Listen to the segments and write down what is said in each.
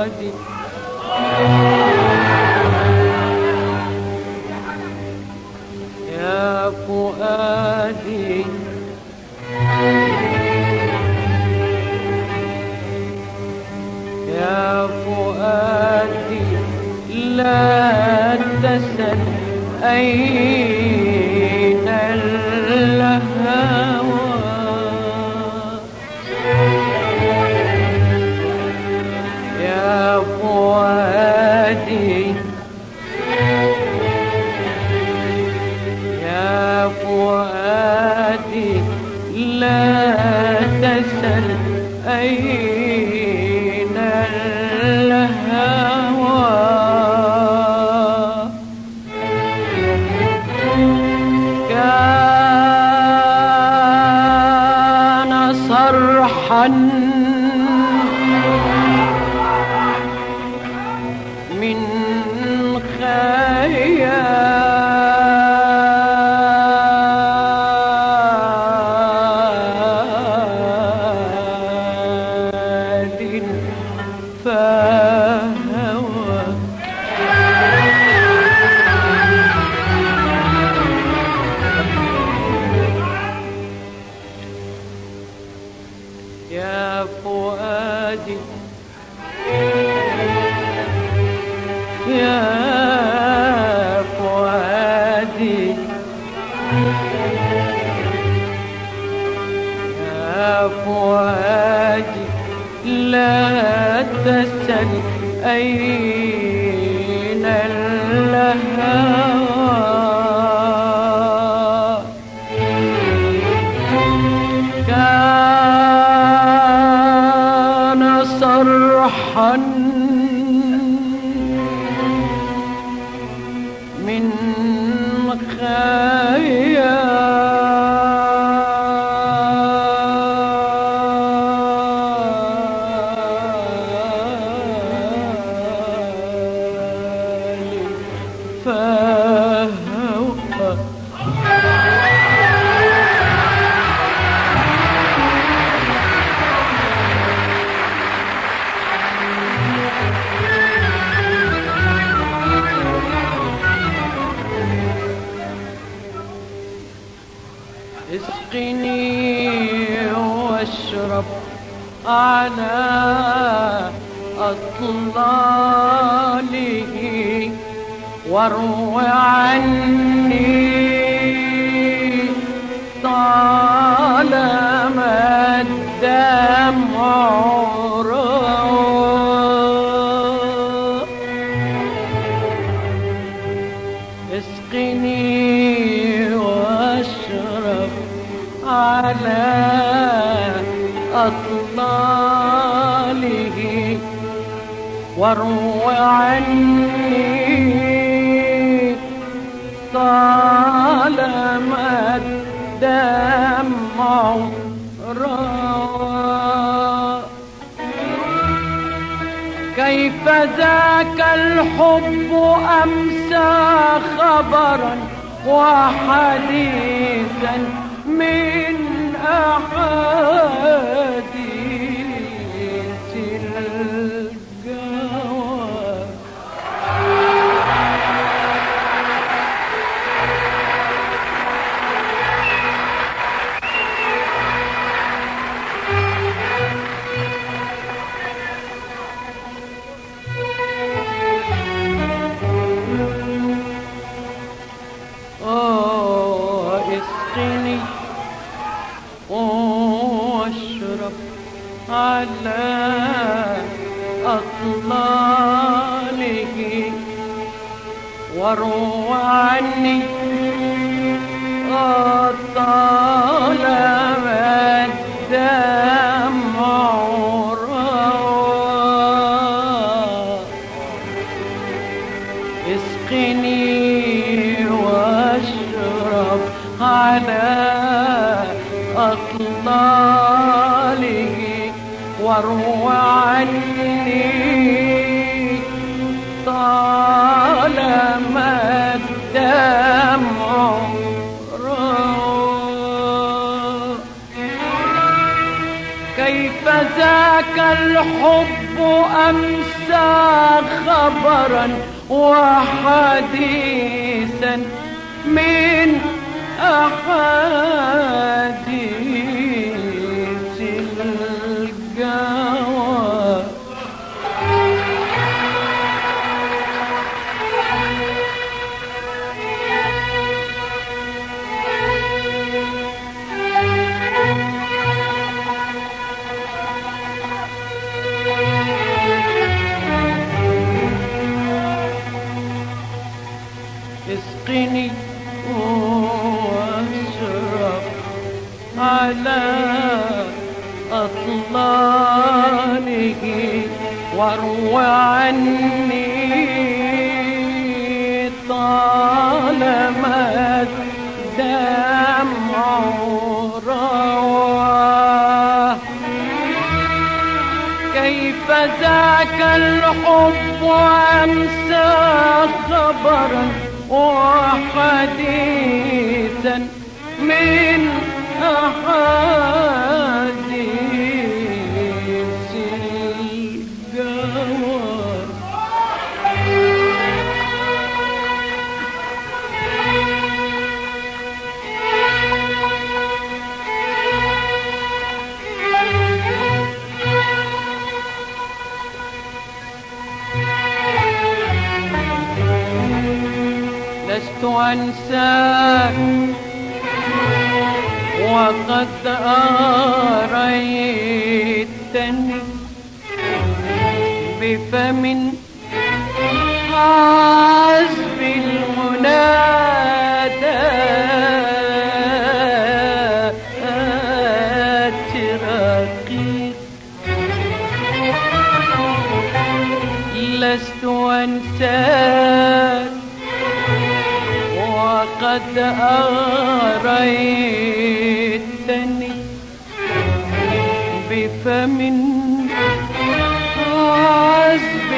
فؤادي يا فؤادي يا فؤادي لا تسل أين الهوى يا فؤادي يا فؤادي لا تسل أين الهوى كان صرحا من خيال فهوى يا فؤادي يا فؤادي يا فؤادي لا تسل أين الهوى كان صرحا من خيال فهوى اسقني واشرب على أطلاله وارو عني طالما الدمع راق اسقني واشرب على أطلاله وارو عني طالما الدمع راق كيف ذاك الحب أمسى خبرا وحديثا من أحاديث الجوى اسقني واشرب على أطلاله وارو عني طالما الدمع راق اسقني واشرب على أطلاله وارو عني طالما الدمع راق كيف ذا ذاك الحب أمسى خبرا وحديثا من أحاديث الجواب. اسقني واشرب على أطلانه واروى عني طالما الدمع رواه. كيف ذاك الحب أمسى خبرا وحديثا من أحاديث الجواب. لست أنساك وقد أريتني بفم حسب المنادات رقيق. لست أنساك وقد أريتني بفم حسب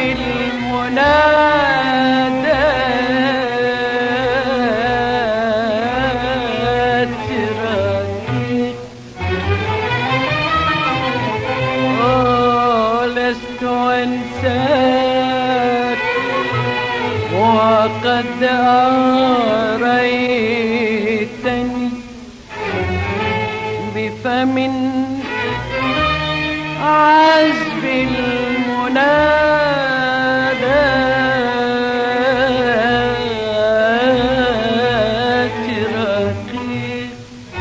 المنادات رقيق. لست أنساك وقد أريتني بفم عذب المنادات رقيق.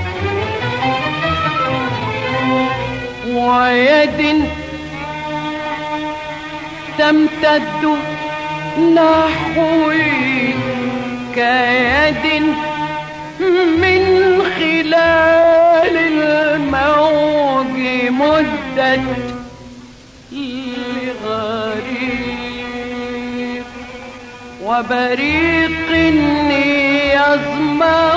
ويد تمتد نحوي كيد من خلال الموج مدت لغريب. وبريق يظمأ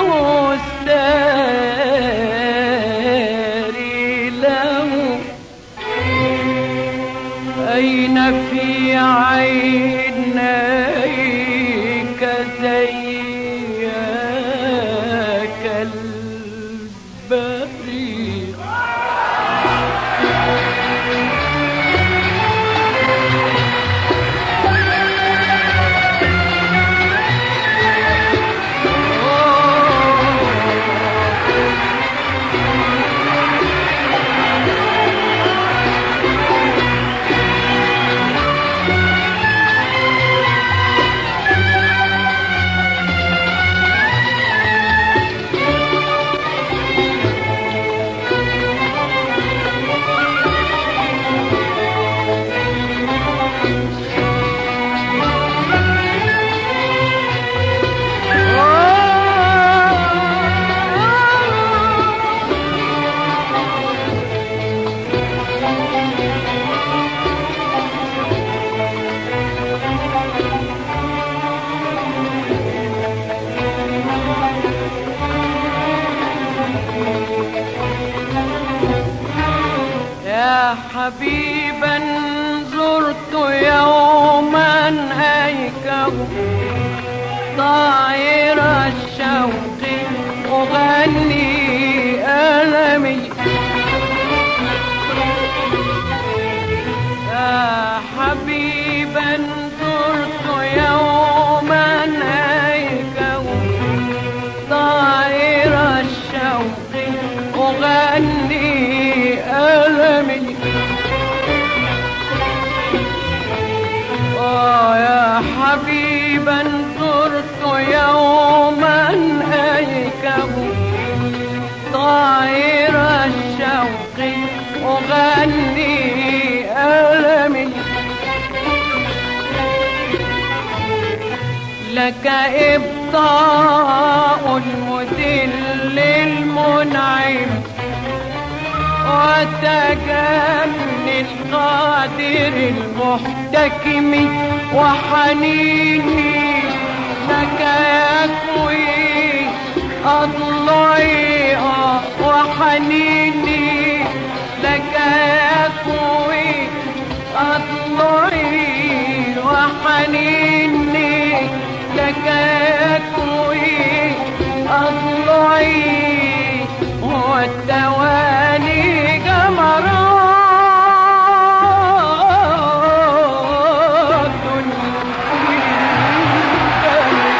الساري له. أين في عينيك زيك البريق. حبيبا زرت يوما هيكه طائر الشوق أغني ألمي. حبيبا زرت يوما هيكه طائر الشوق أغني ألمي لك إبطاء المذل المنعم وتجني القادر المحتكم وحنيني لك يكوي أضلعي وحنيني لك يكوي أضلعي وحنيني لك يكوي أضلعي والتواني جمرات في دمي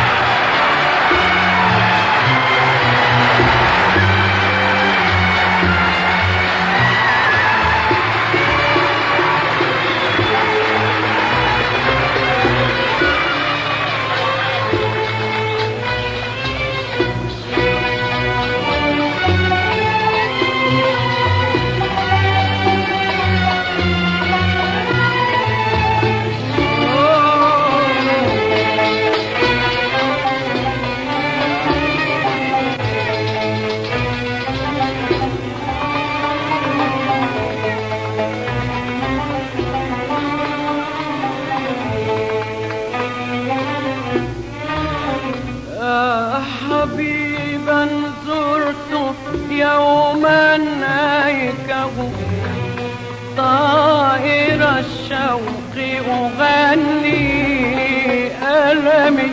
حبيبا زرت يوما هيكه طائر الشوق أغني ألمي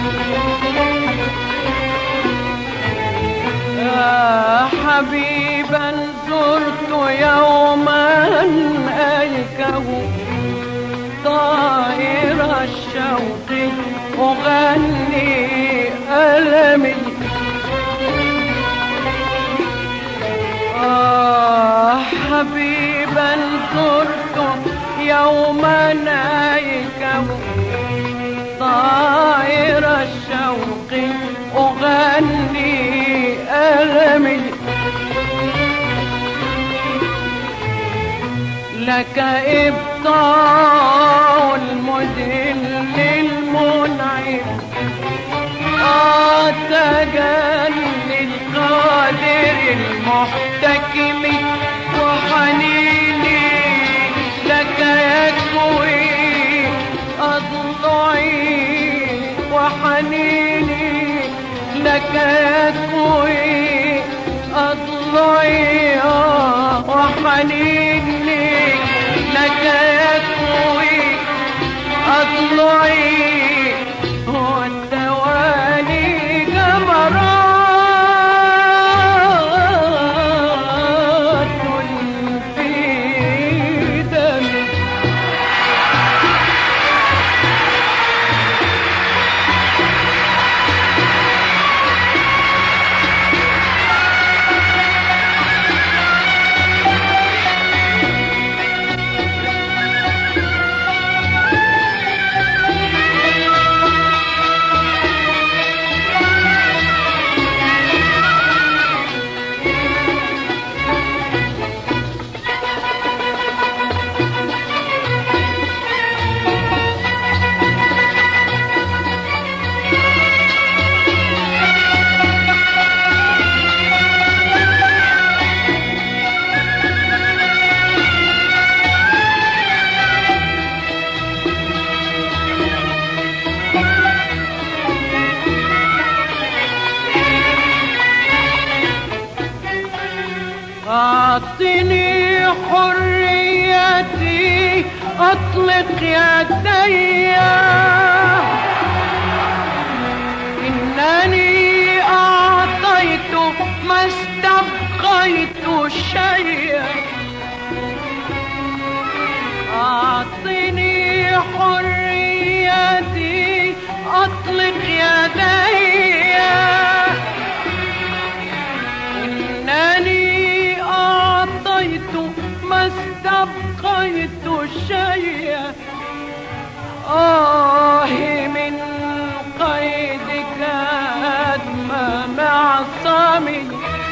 حبيبا زرت يوما هيكه طائر الشوق أغني ألمي حبيبا زرت يوما هيكه طائر الشوق أغني ألمي لك إبطاء المذل المنعم تجني القادر المحتكم وحنيني لك يكوي أضلعي وحنيني لك يكوي أضلعي وحنيني لك يكوي أضلعي والتوالي جمرات في دمي أعطني حريتي أطلق يدي إنني أعطيت ما استبقيت شيئا أعطني حريتي أطلق يدي إنني ما استبقيت شيئا من معصمي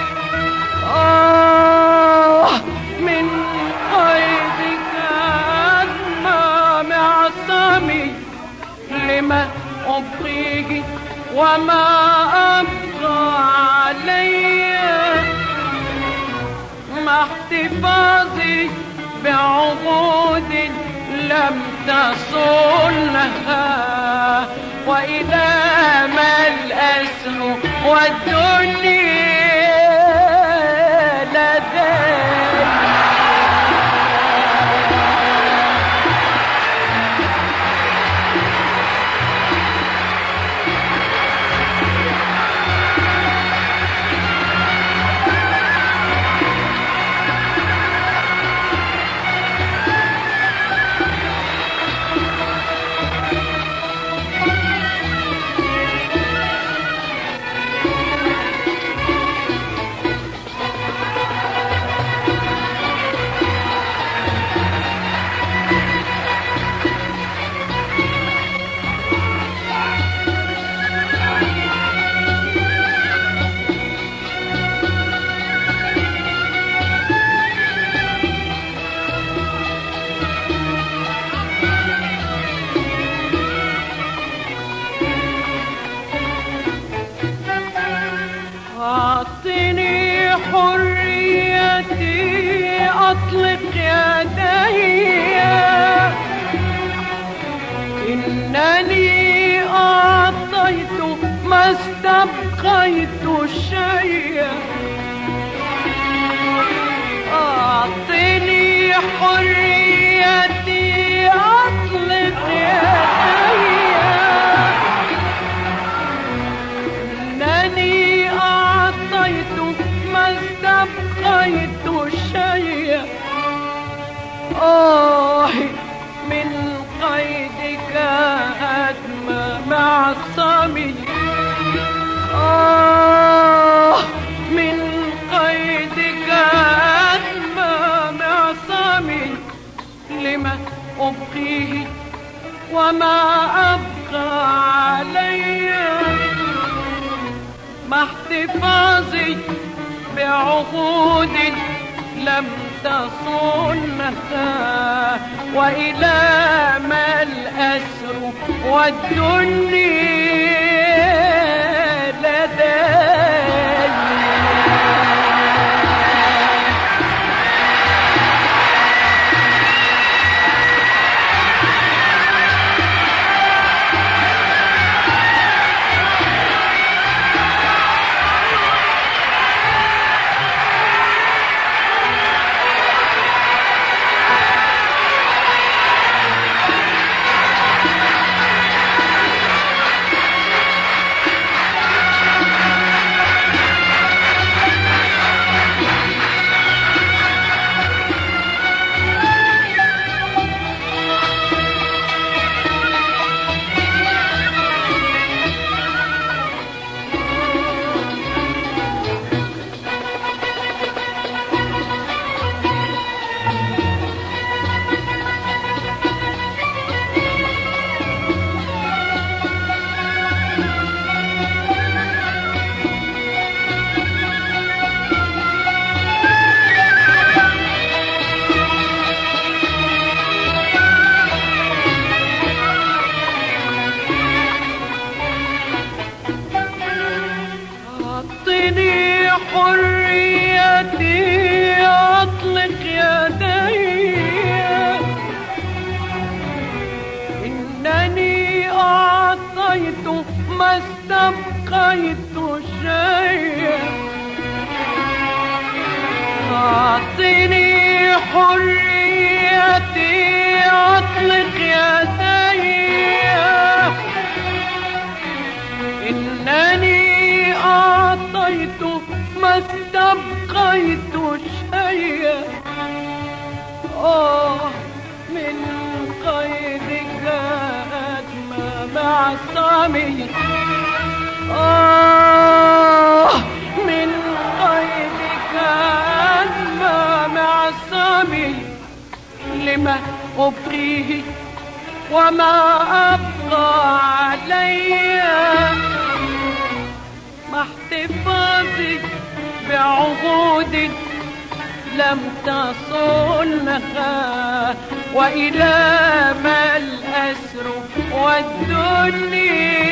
من قيدك أدمى معصمي لما أبقيه وما أبقى علي مع احتفاظي بعهود لم تصلها وإلى ما الأسر والدنيا لدي أعطني حريتي أطلق يدي إنني أعطيت ما استبقيت شيئا أعطني حريتي أطلق يدي إنني أعطيت ما استبقيت شيئا من قيدك أدمى معصمي من قيدك أدمى معصمي لما أبقيه وما أبقى علي مع احتفاظي بعهود لم تصنها وإلى ما الأسر والدنيا لدي أعطني حريتي أطلق يدي إنني أعطيت ما استبقيت شيئا أعطني حريتي أطلق يدي إنني أعطيت ما استبقيت شيئا من قيدك أدمى معصمي من قيدك أدمى معصمي لما أبقيه وما أبقى علي مع احتفاظ نفسي بعهود لم تصلها، وإلى ما الأسر والدنيا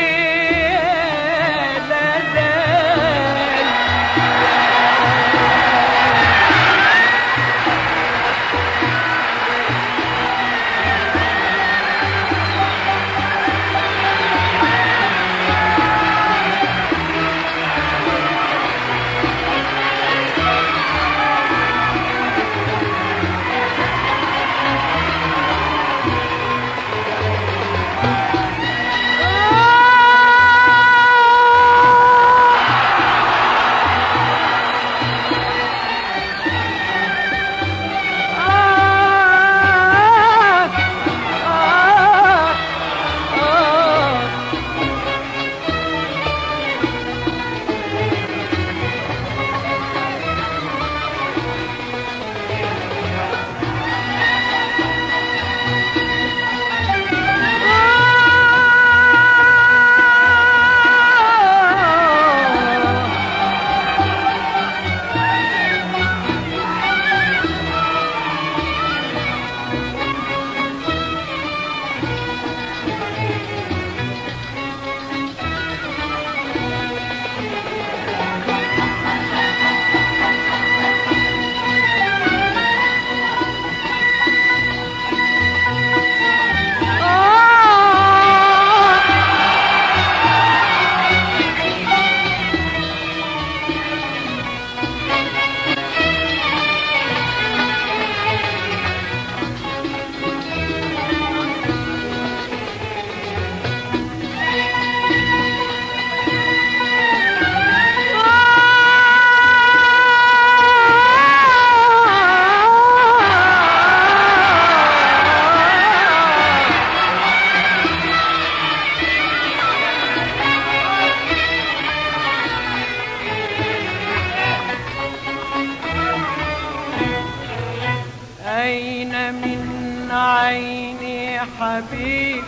عيني حبيب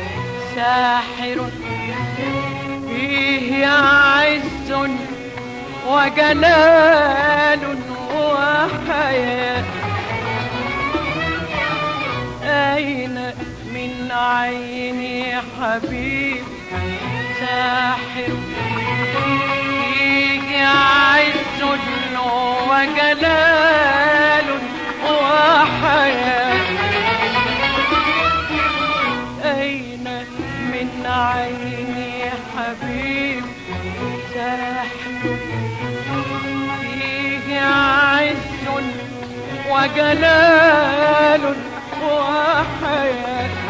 ساحر فيه عز وجلال وحياة. أين من عيني حبيب ساحر فيه عز وجلال وحياة. أين من عيني حبيب ساحر فيه عز وجلال وحياة.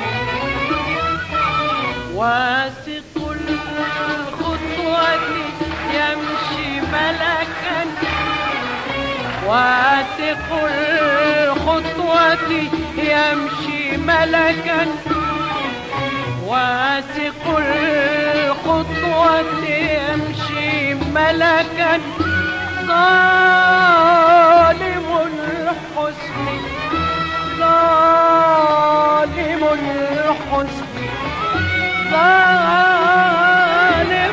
واثق الخطوة يمشي ملكا، واثق الخطوة يمشي ملكا، واثق الخطوة يمشي ملكا. ظالم الحسن ظالم الحسن ظالم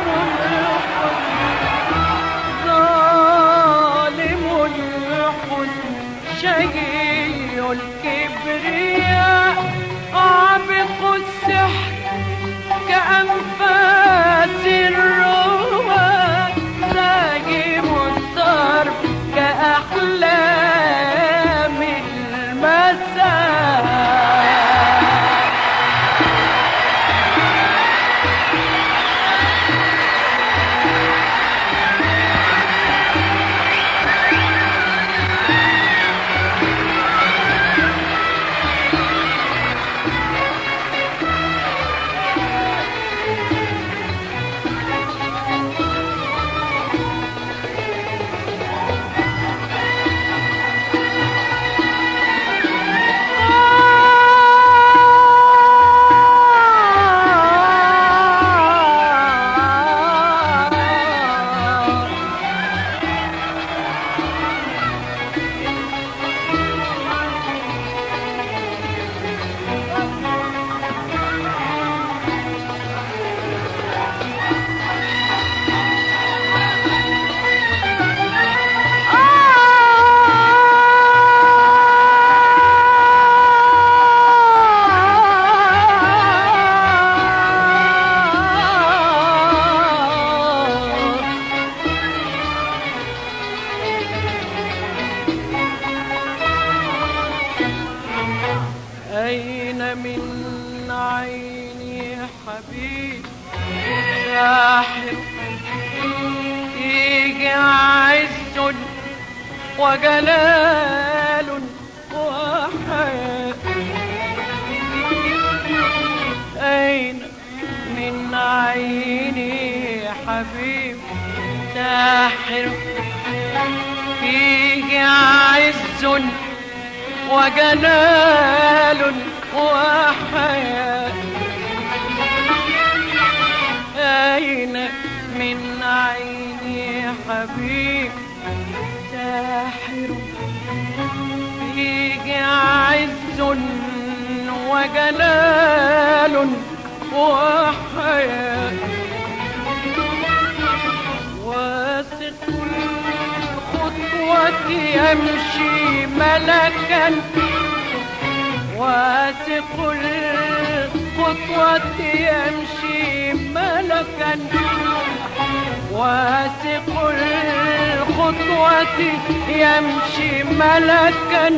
الحسن ظالم الحسن شقي الكبرياء عابق السحر كأنفاس الرواد ساجم الضرب كأحلام المساء. أين من عيني حبيب ساحر يجي عز وجلال وحياة. أين من عيني حبيب ساحر فيه عز وجلال وحياة. أين من عيني حبيب ساحر فيه عز وجلال وحياة. واثق الخطوة يمشي ملكا واثق الخطوة يمشي ملكا واثق الخطوة يمشي ملكا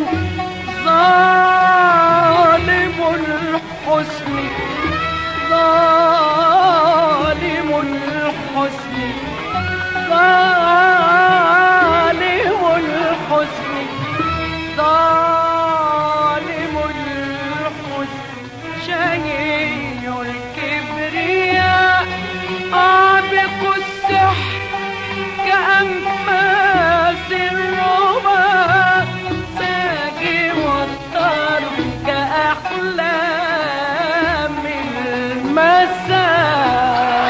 ظالم الحسن ظالم الحسن ظالم الحسن ظالم الحسن شهي الكبرياء عابق السحر كأنفاس الرمى ساجي والطرب كأحلام المساء.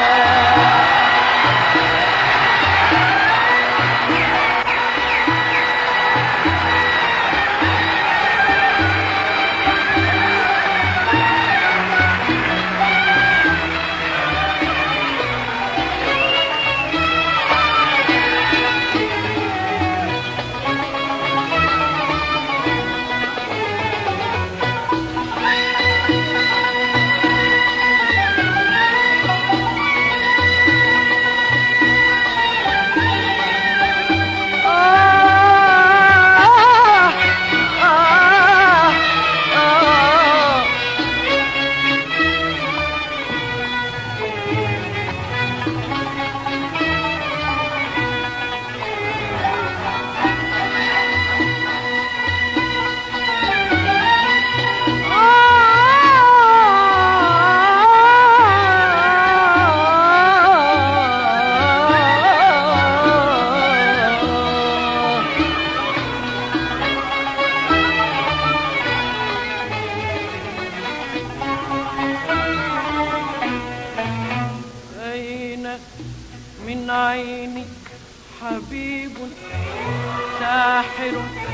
من عيني حبيب ساحر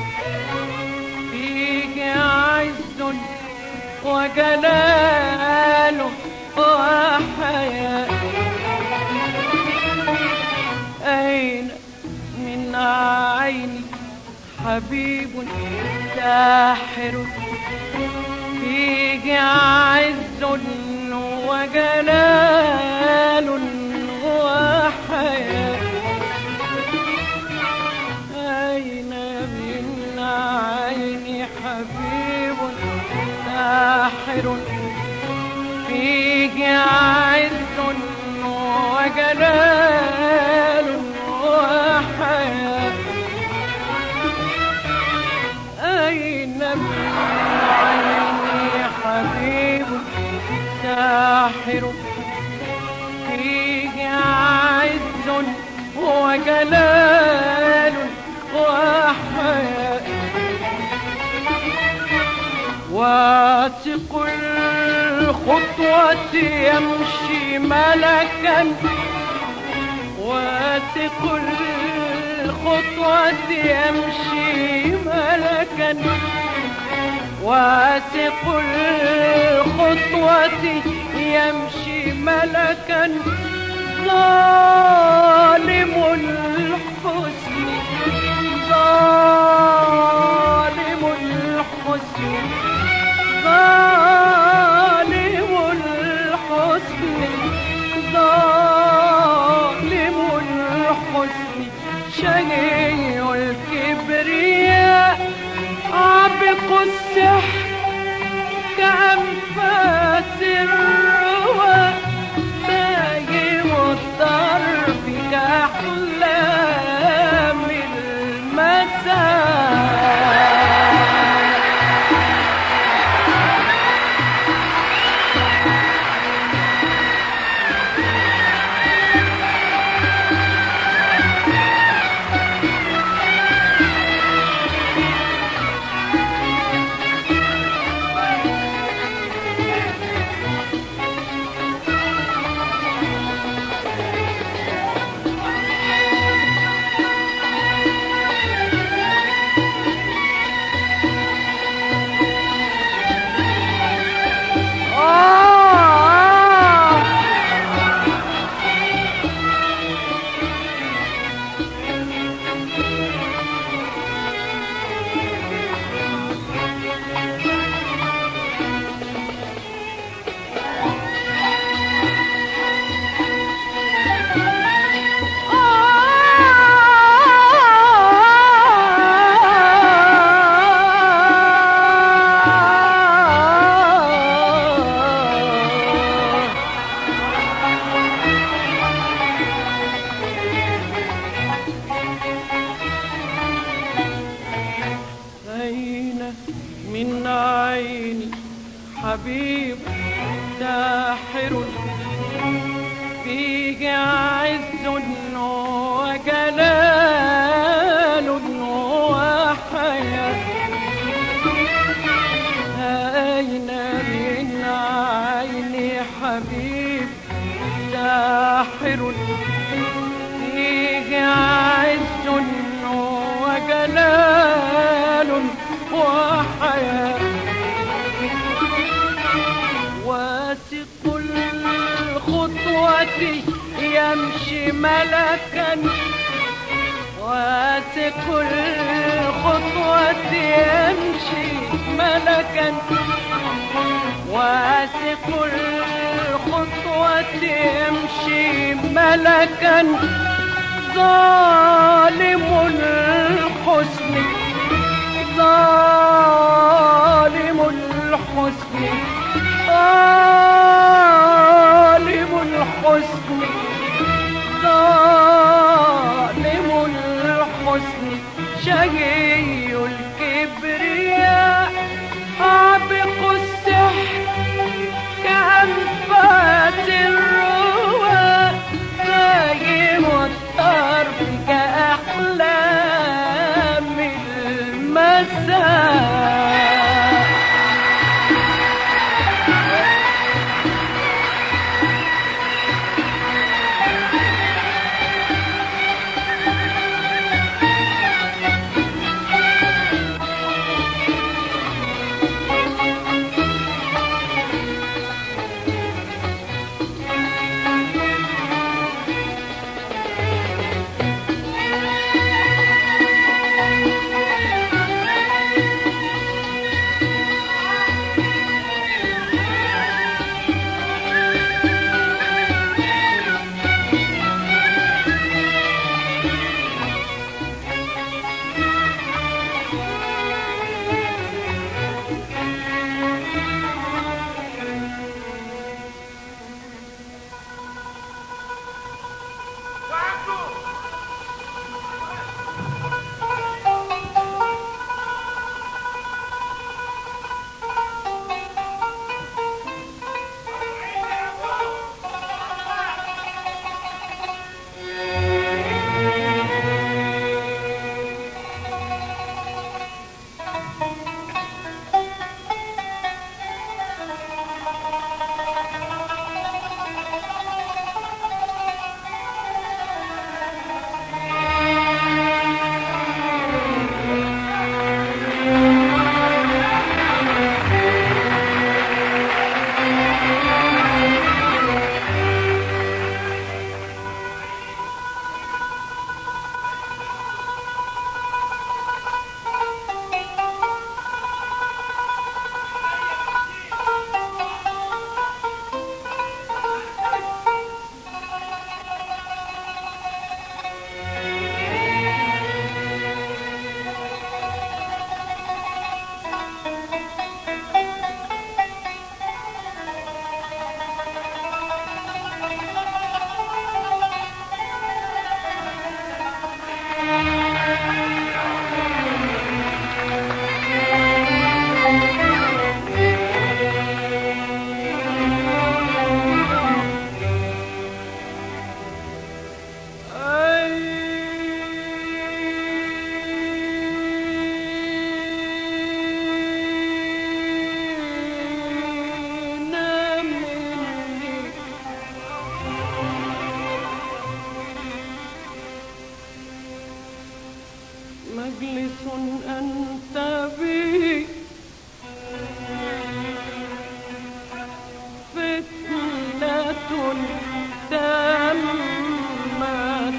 فيه عز وجلال وحياة. أين من عيني حبيب ساحر فيه عز وجلال وحياة. أين من عيني حبيب ساحر فيه عز وجلال وحياة. أين من عيني حبيب ساحر فيه عز وجلال وحياة. واثق الخطوة يمشي ملكا واثق الخطوة يمشي ملكا واثق الخطوة يمشي ملكا ظالم الحسن ظالم الحسن ظالم الحسن ظالم الحسن شهي الكبرياء عابق السحر حبيب ساحر فيه عز وجلال وحياة. أين من عيني حبيب ساحر فيه عز وجلال وحياة. واسق الخطوة يمشي ملكا، واسق الخطوة يمشي ملكا، واسق الخطوة يمشي ملكا. ظالم الحسن ظالم الحسن ظالم الحسن ظالم الحسن شقي الكبرياء عابق السحر كأنفاس الرواء نايم الطرف كأحلام المساء. مجلس أنت به فتنة تمت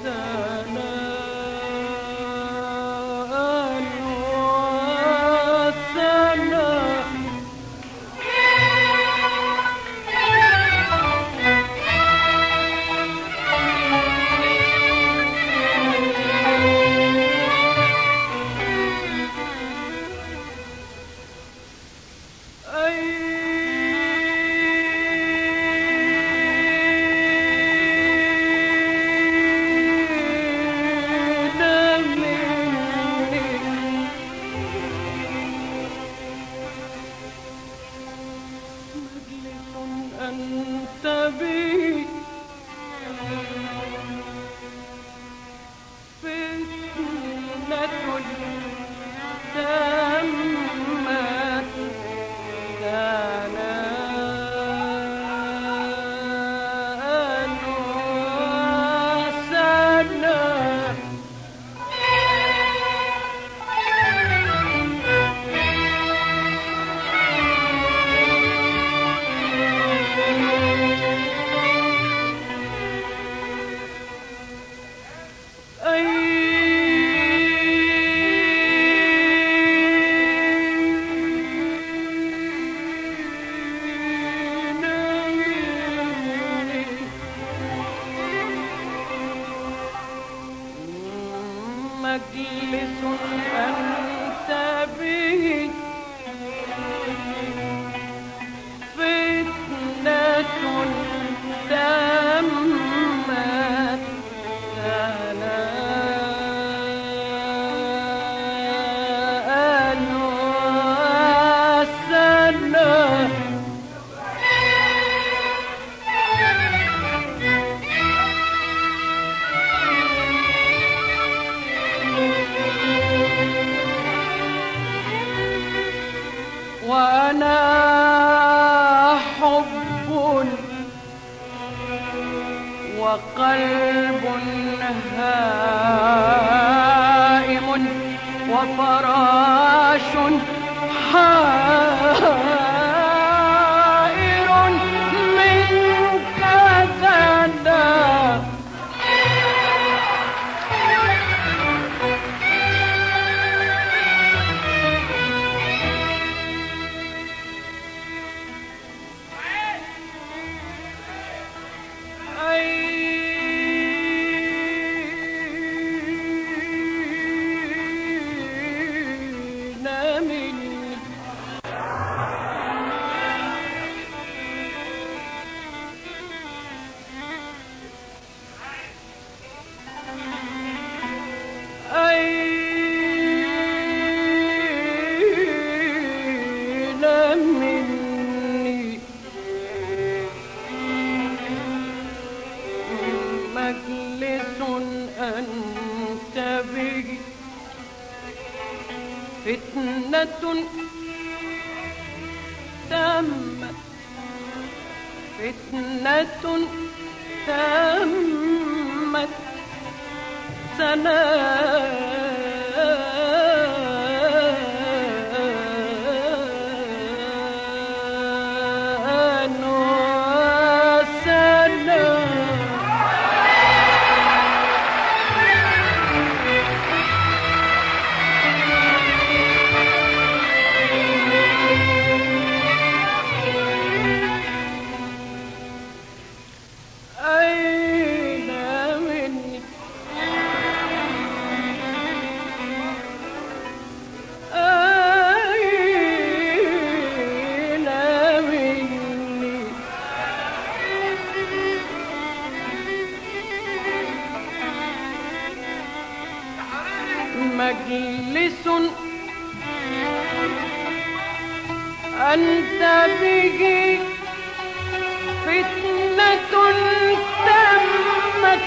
ثناء وثناء. أنت بي فتنة تمت ثناء وسلام. مجلس أنت به فتنة تمت ثناء وسلام. وأنا حب وقلب هائم وفراش حائر منك ثنا. مجلس أنت به فتنة تمت فتنة تمت ثناء وسلام. أين مني أين مني مجلس أنت به فتنة تمت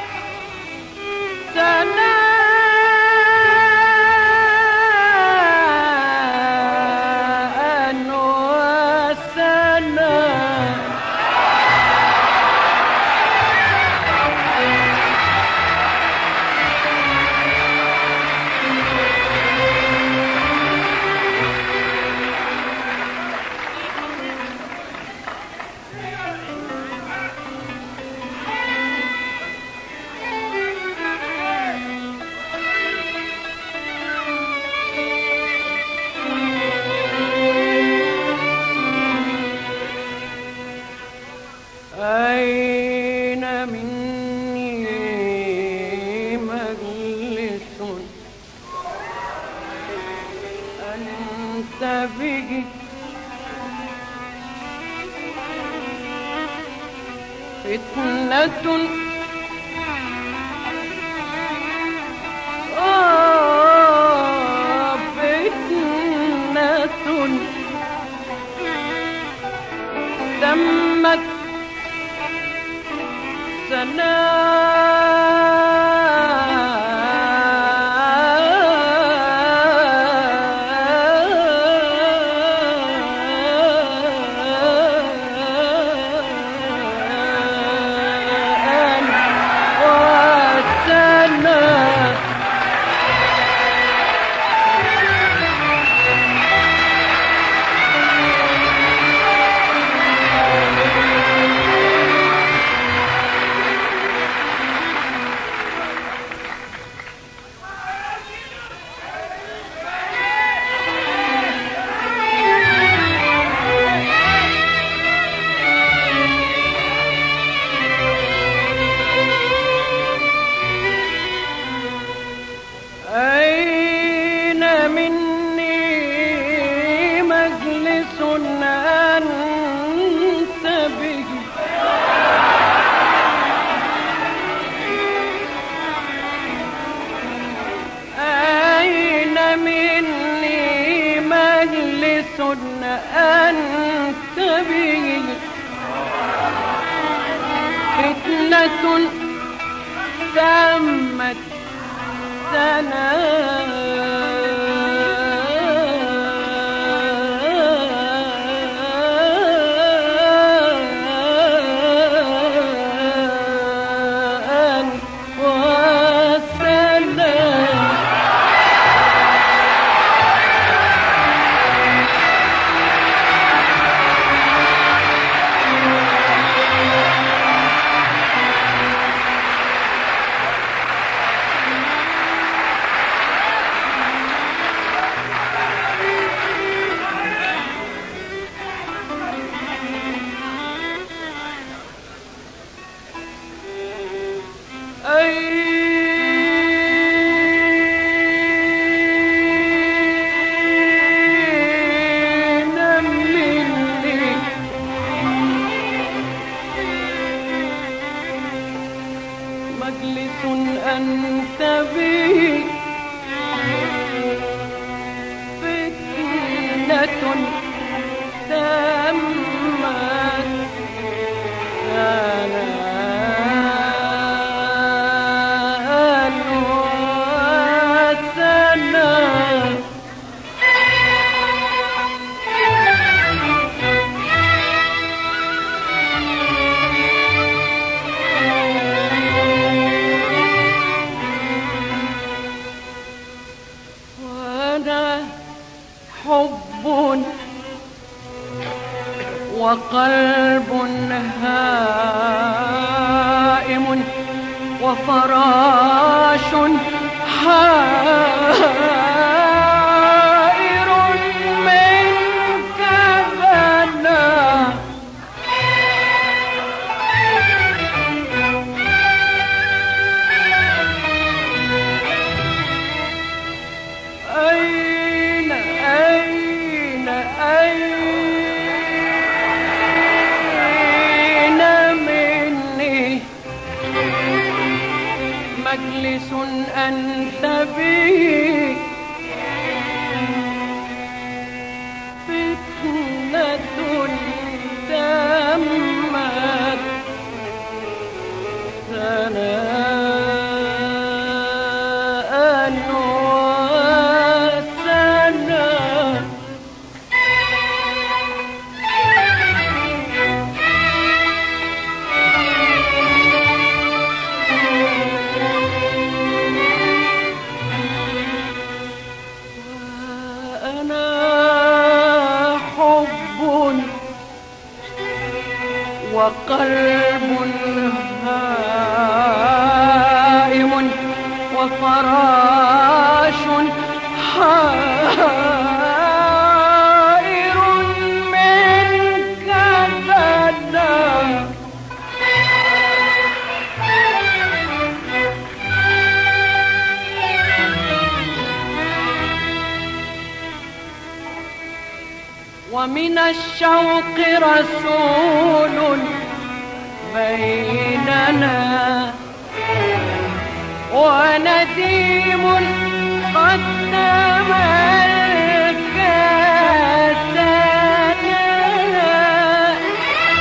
ثناء وسلام. أين مني مجلس أنت به فتنة فتنة تمت أنت به فتنة تمت سنة مجلس أنت به فتنة تمت حب وقلب هائم وفراش حائر منك بنا مجلس أنت به فتنة تمت ثناء وثناء وقلب هائم وفراش حائر منك بدا ومن الشوق رسول بيننا ونديم قد تملك سنا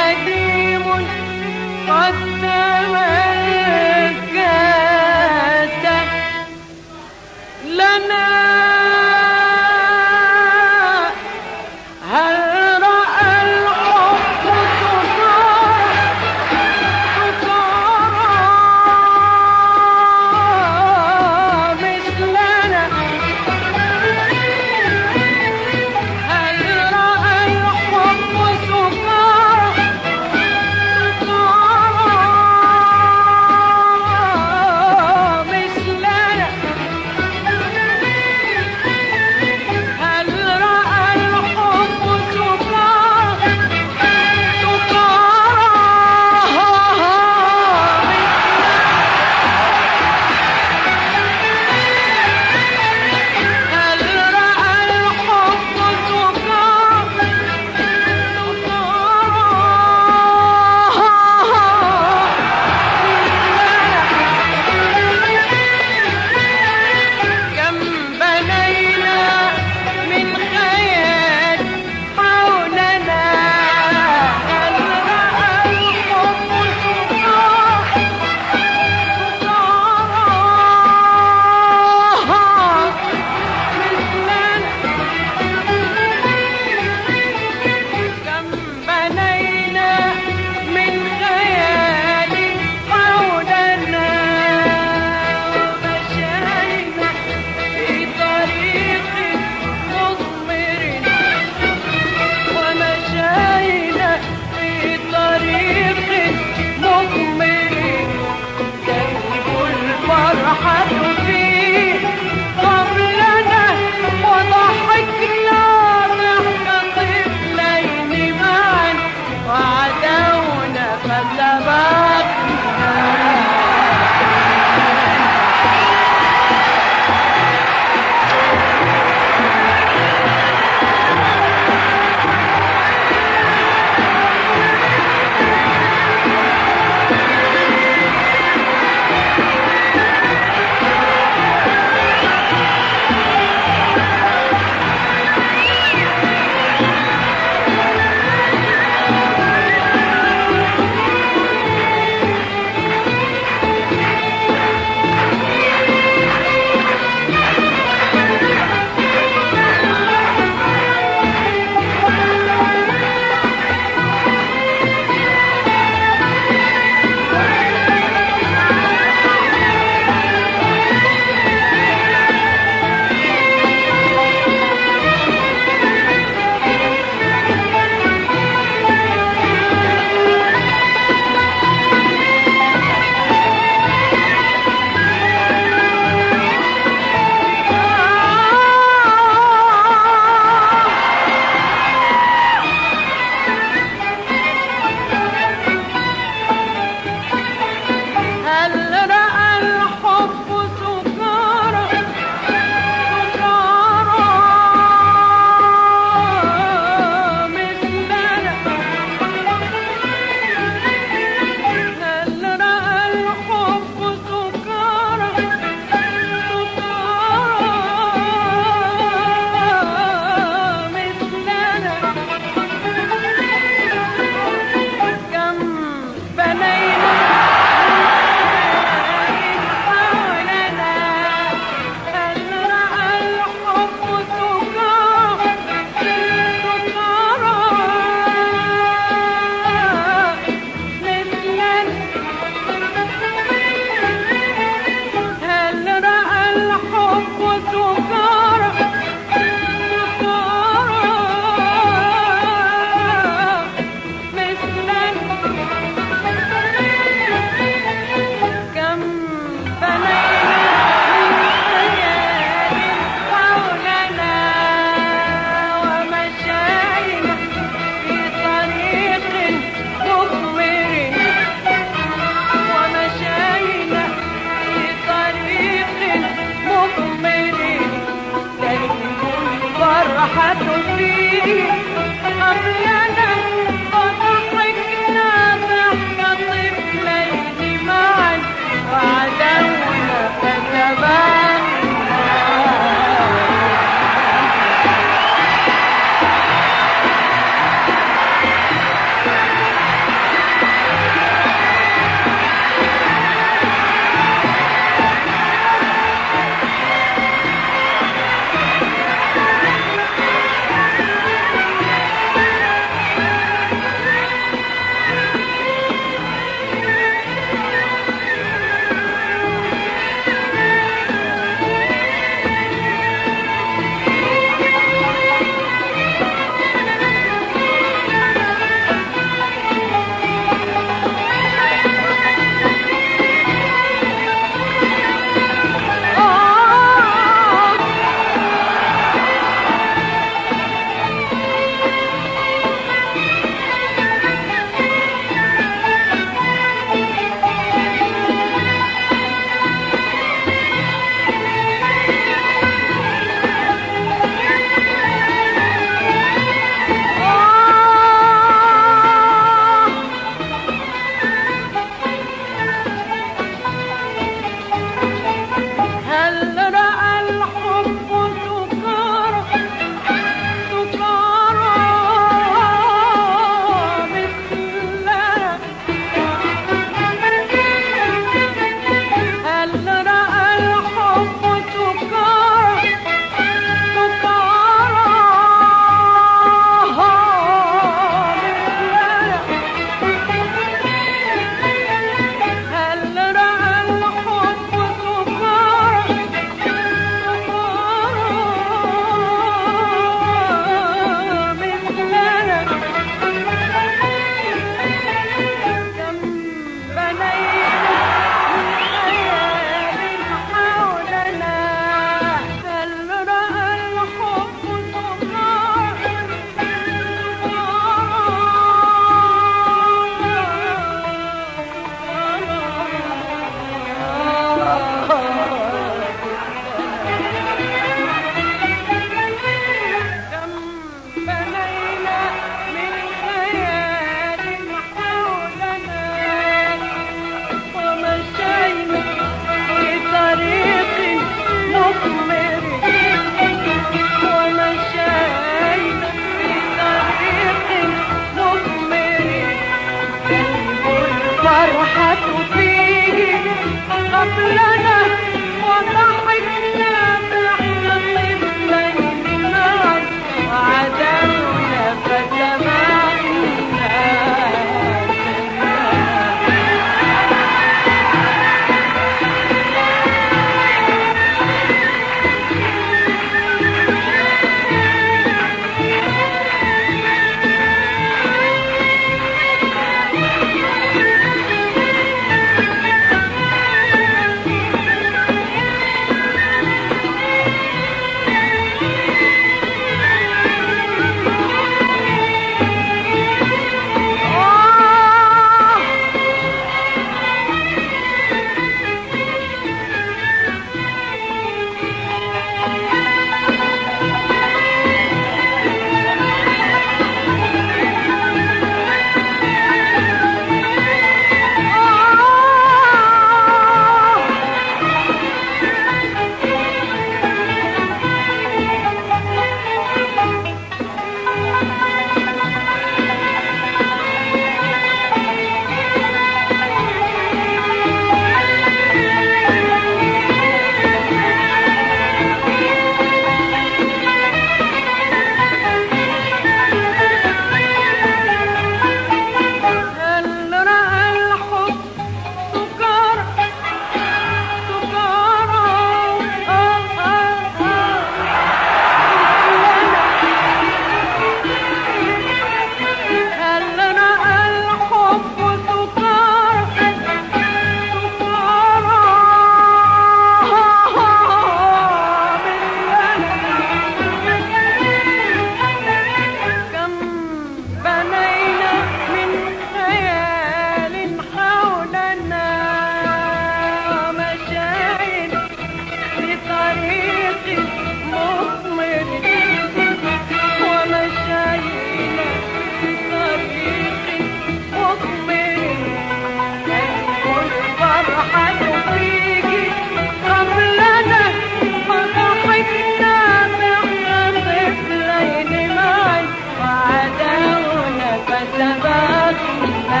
وسبقنا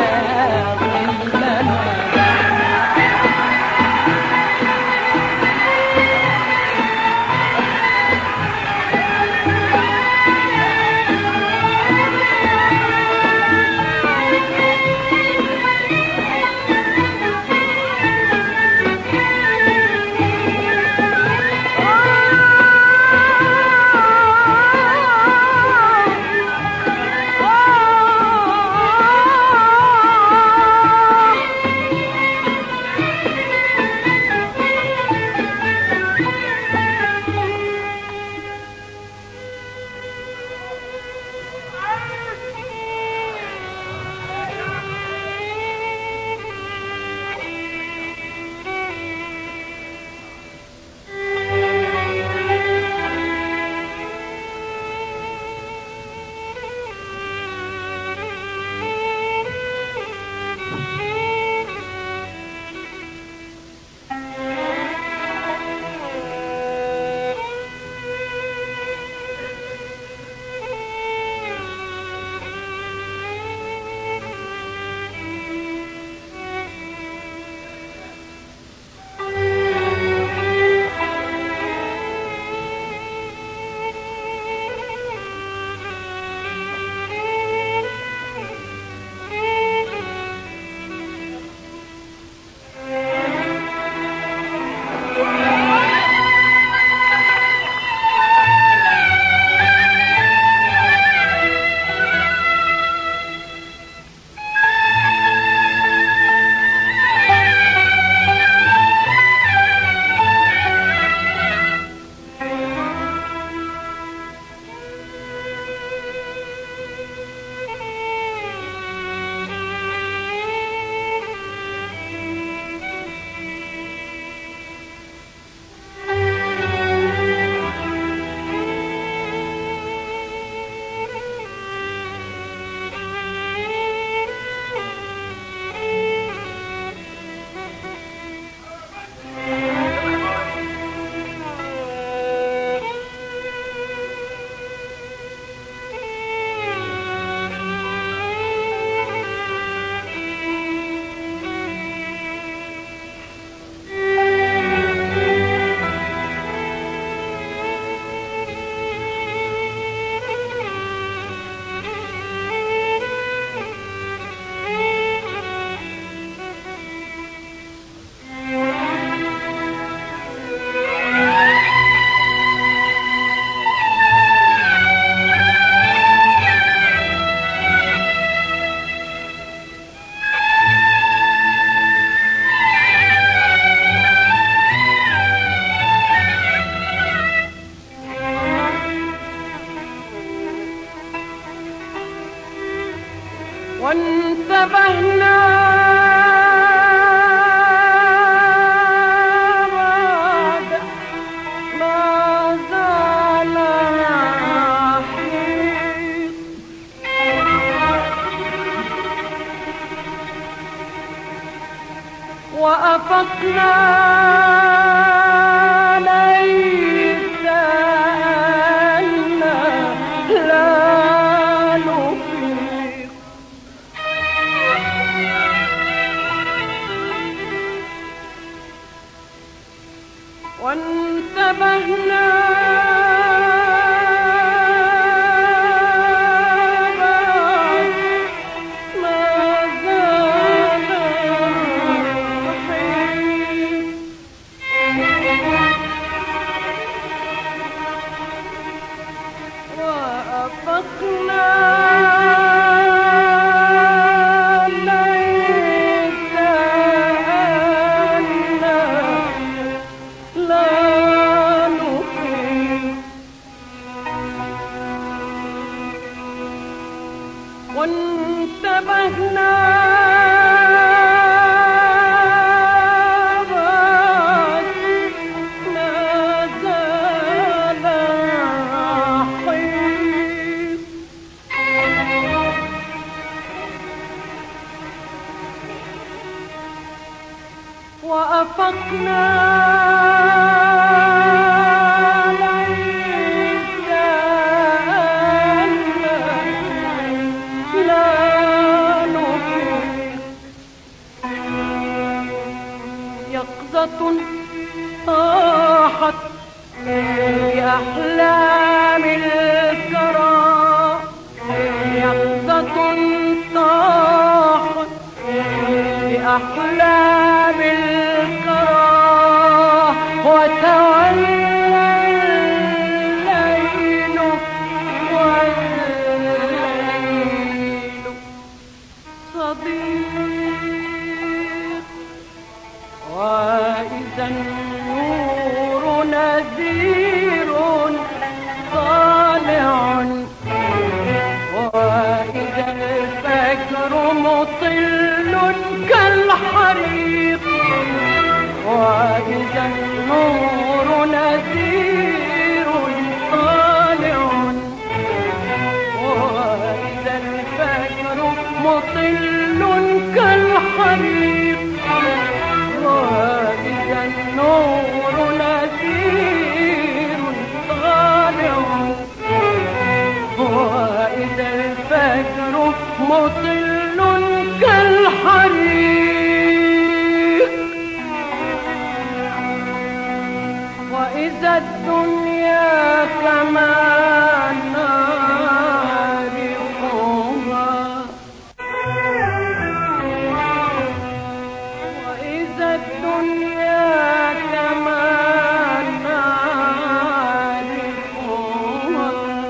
ظلنا. وانتبهنا بعد ما زال رحيق وأفقنا ليس أنا لا نفيق وانتبهنا بعد ما زال رحيق وأفقنا ليس أنا لا نفيق وانتبهنا بعد ما زال رحيق وأفقنا ليس أنا طاحت في أحلام الكرى، يقظة طاحت في أحلام الكرى، وتولى الليل والليل صديق، وإذا النور نذير طالع، وإذا الفجر مطل كالحريق، وإذا النور نذير طالع، وإذا الفجر مطل كالحريق، وإذا النور نذير طالع، وإذا الفجر مطل كالحريق، وإذا الدنيا كما نعرفها، وإذا الدنيا كما نعرفها،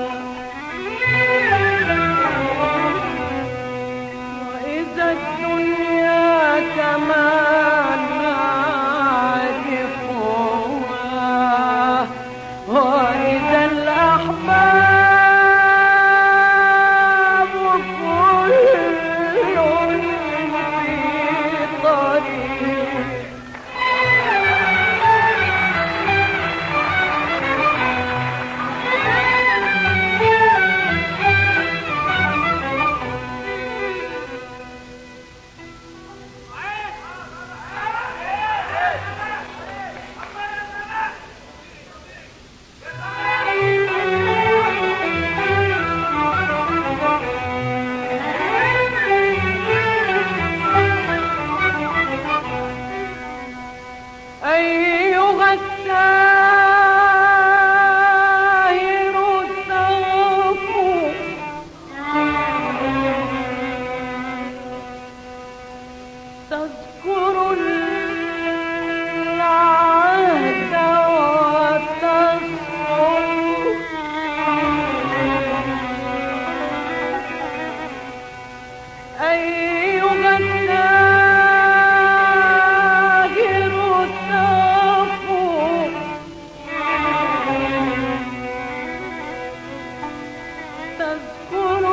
وإذا الدنيا كما نعرفها، وإذا الأحباب كل في طريق، أيها الساهر السوف تذكر العهد وتصحو، أيها الساهر السوف تذكر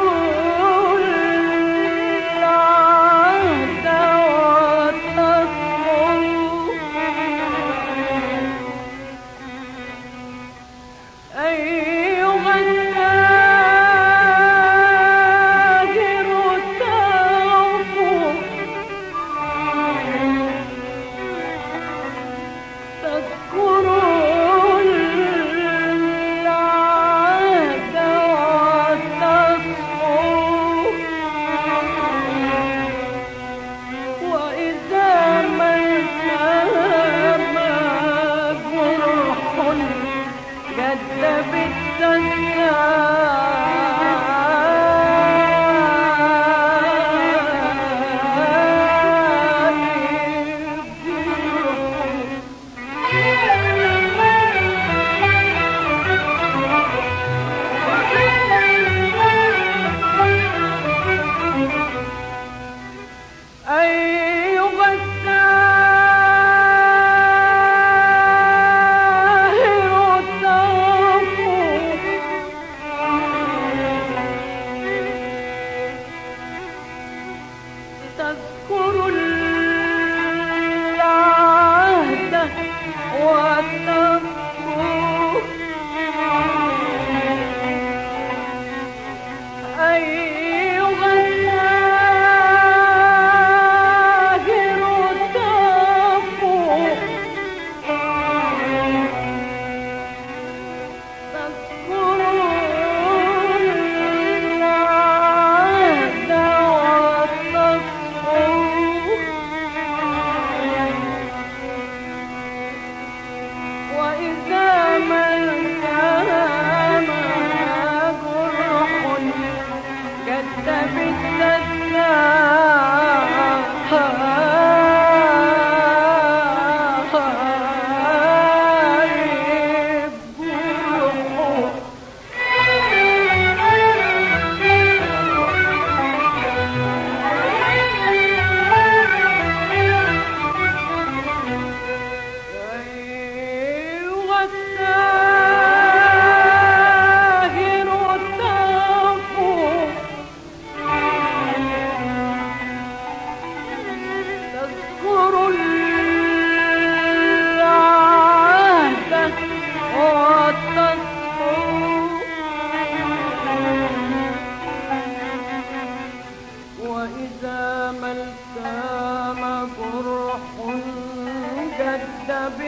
العهد وتصحو، أيها الساهر السوف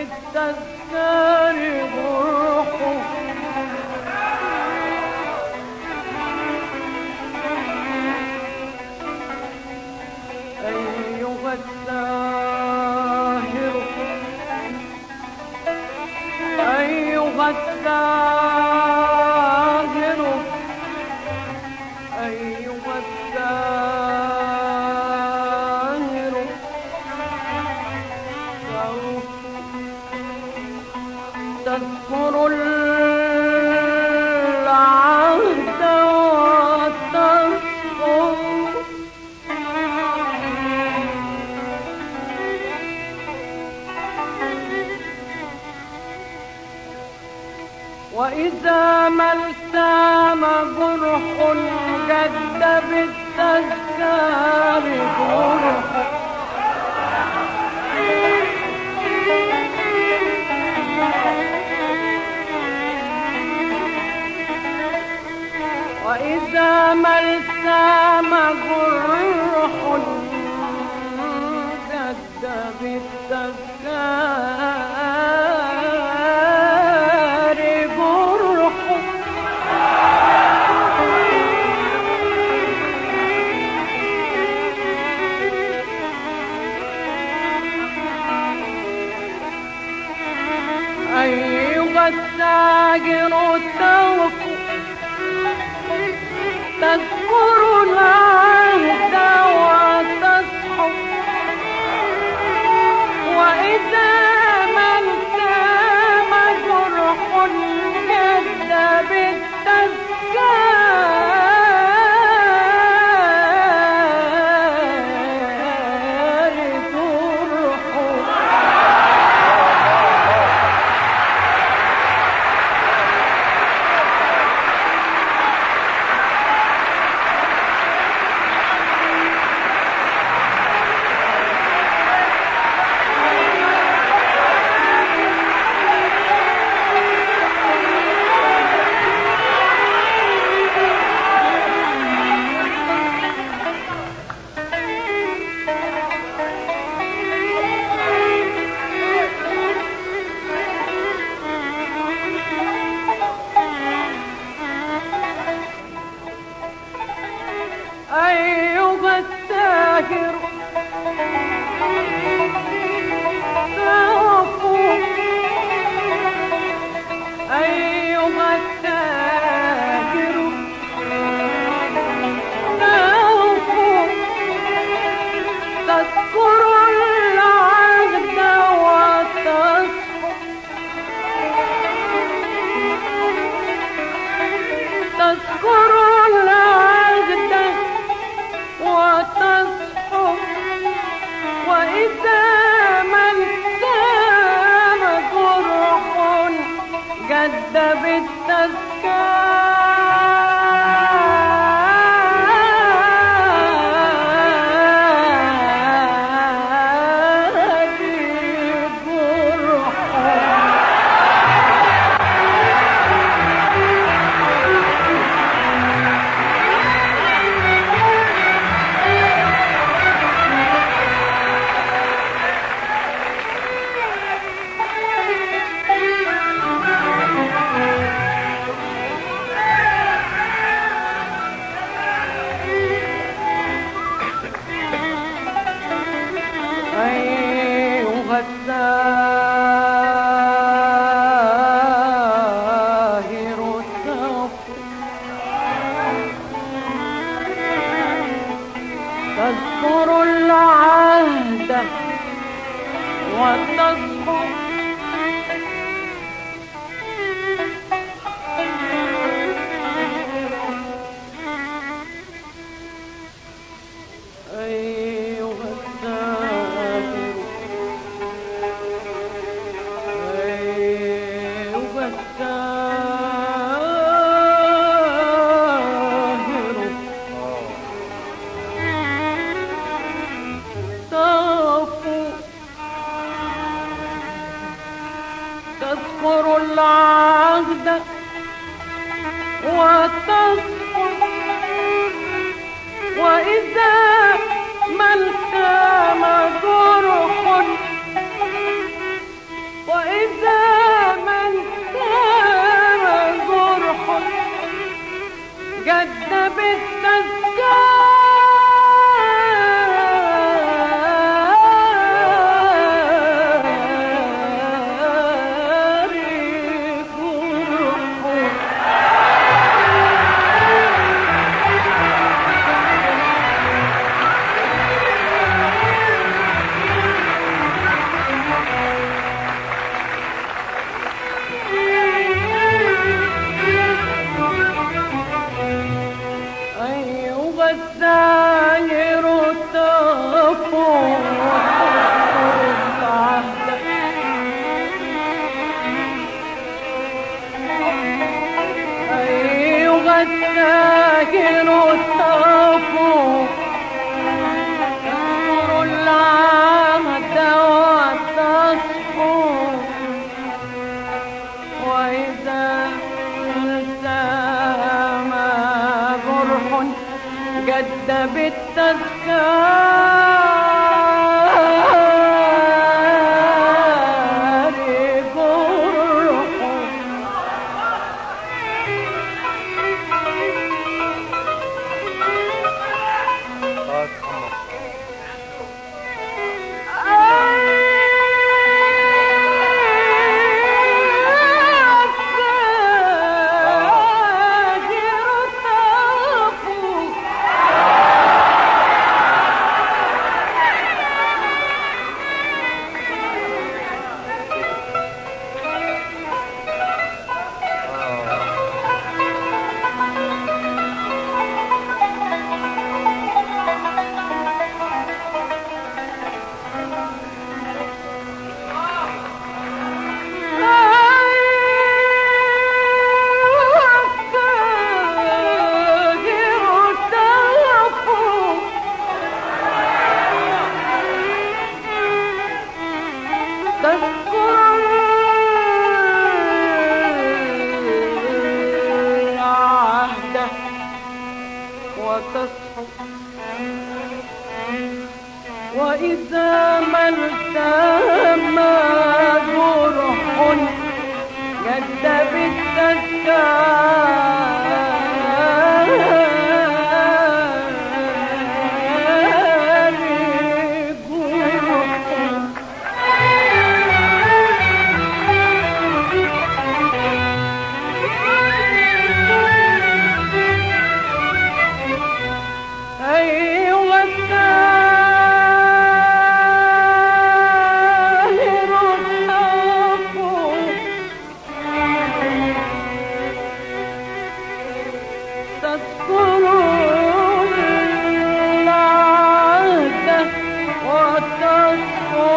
بالتذكار جرحه أيها الساهر أيها الساهر أيها الساهر تذكر العهد وتصحو وإذا ما التام جرح جد بالتذكار جرح وإذا ما التام جرح جد بالتذكار جرح أيها التاجر التوف تذكر العهد وتصحو وإذا ما التام جرح جد بالتذكار جرح أيها الساهر توفوا أيها الساهر توفوا تذكر العهد وتصحو تذكر العهد وتصحو وإذا ما التام جرح جد بالتذكار أيها الساهر تذكر العهد وتصحو أيها الساهر أيها الساهر طافوا الزاهر تفوح أيها الزاهر تفوح تذكر العهد وتصفو وإذا التام جرح جد بالتذكار جرح وإذا ما التام جرح جد بالتذكار أيها الساهر تذكر العهد وتصفو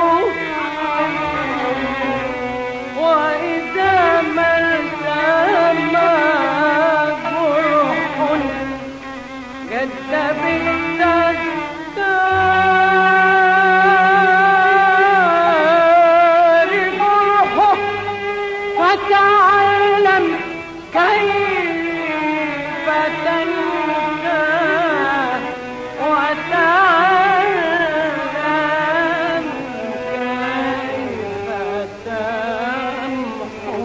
وإذا ما التام جرح جد بالتذكار جرحه فتعلم كيف تنسى وتعلم كيف تمحو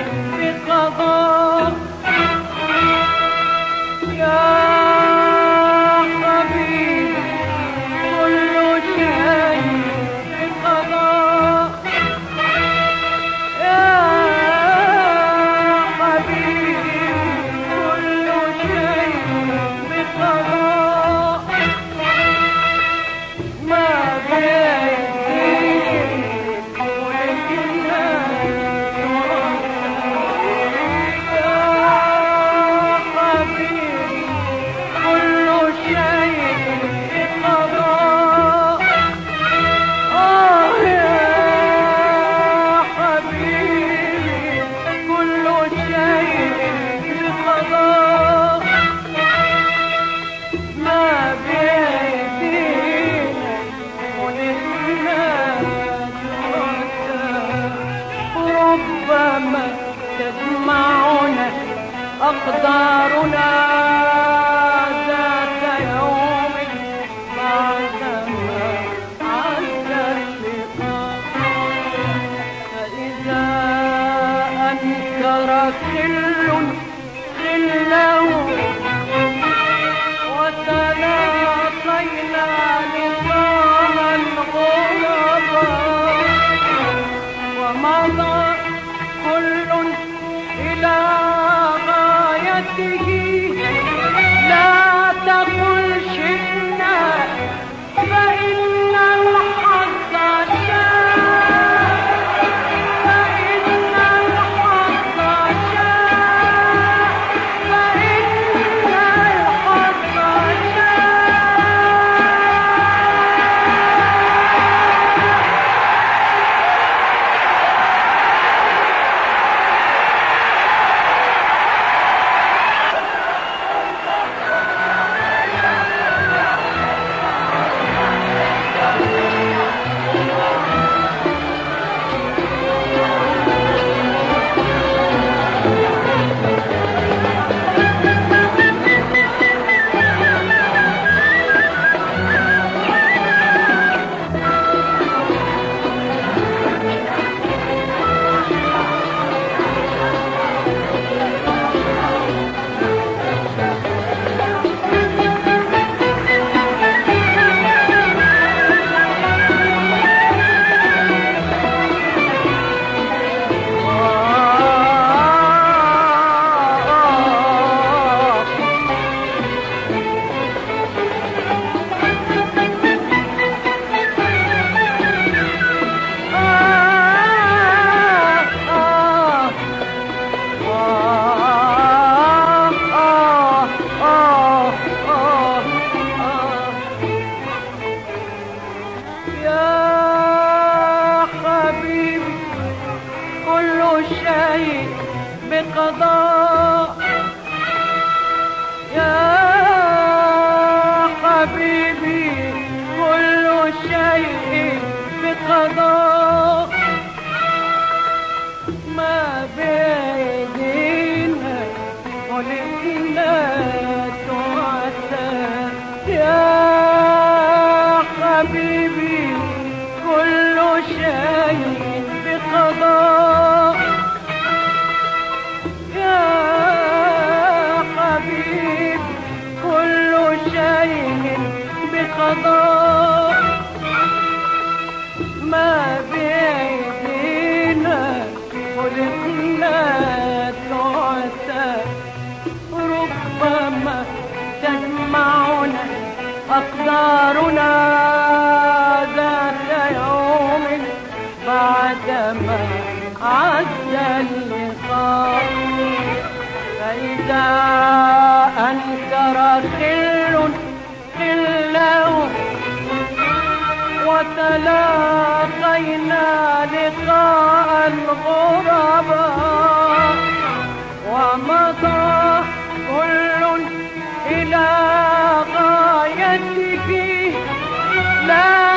بقضاء يا حبيبي كل شيء بقضاء يا حبيبي كل شيء بقضاء ما بيدي ولكنها يا حبيبي كل شيء بقضاء يا حبيبي كل شيء بقضاء ما بيدينا ولكننا ربما تجمعنا أقدارنا ذات يوم بعدما عز اللقاء فإذا أنكر خل خله وتلاقينا لقاء الغرباء ومضى كل إلى غايته لا تقل شئنا فإن الحظ شاء فإن الحظ شاء فإن الحظ شاء بقضاء يا حبيبي كل شيء بقضاء ما بيدينا ولكننا تعسى يا حبيبي كل شيء بقضاء يا حبيب كل شيء بقضاء ما بيدينا خلقنا تعسى ربما تجمعنا أقدارنا ذات يوم بعدما عز اللقاء فإذا أنكر خل خله وتلاقينا لقاء الغرباء ومضى كل إلى غايته لا